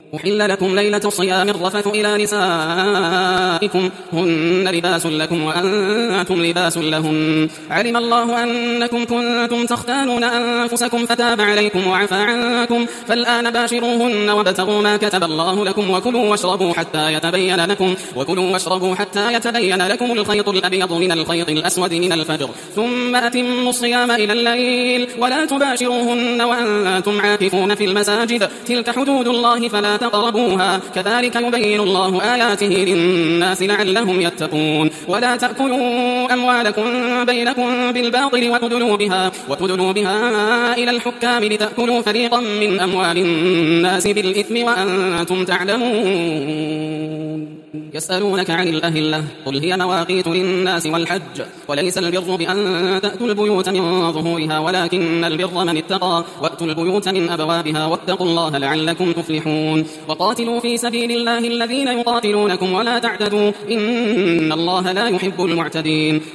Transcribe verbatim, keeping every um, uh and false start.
أحل لكم ليلة الصيام الرفث إلى نسائكم هن لباس لكم وأنتم لباس لهن علم الله أنكم كنتم تختانون أنفسكم فتاب عليكم وعفى عنكم فالآن باشروهن وابتغوا ما كتب الله لكم وكلوا واشربوا حتى يتبين لكم وكلوا واشربوا حتى يتبين لكم الخيط الأبيض من الخيط الأسود من الفجر ثم أتموا الصيام إلى الليل ولا تباشروهن وأنتم عاكفون في المساجد تلك حدود الله فلا تقربوها كذلك يبين الله آياته للناس لعلهم يتقون ولا تأكلوا أموالكم بينكم بالباطل وتدلوا بها, وتدلوا بها إلى الحكام لتأكلوا فريقا من أموال الناس بالإثم وأنتم تعلمون يسألونك عن الأهلة قل هي مواقيت للناس والحج وليس البر بأن تأتوا البيوت من ظهورها ولكن البر من اتقى وأتوا البيوت من أبوابها واتقوا الله لعلكم تفلحون وقاتلوا في سبيل الله الذين يقاتلونكم ولا تعتدوا إن الله لا يحب المعتدين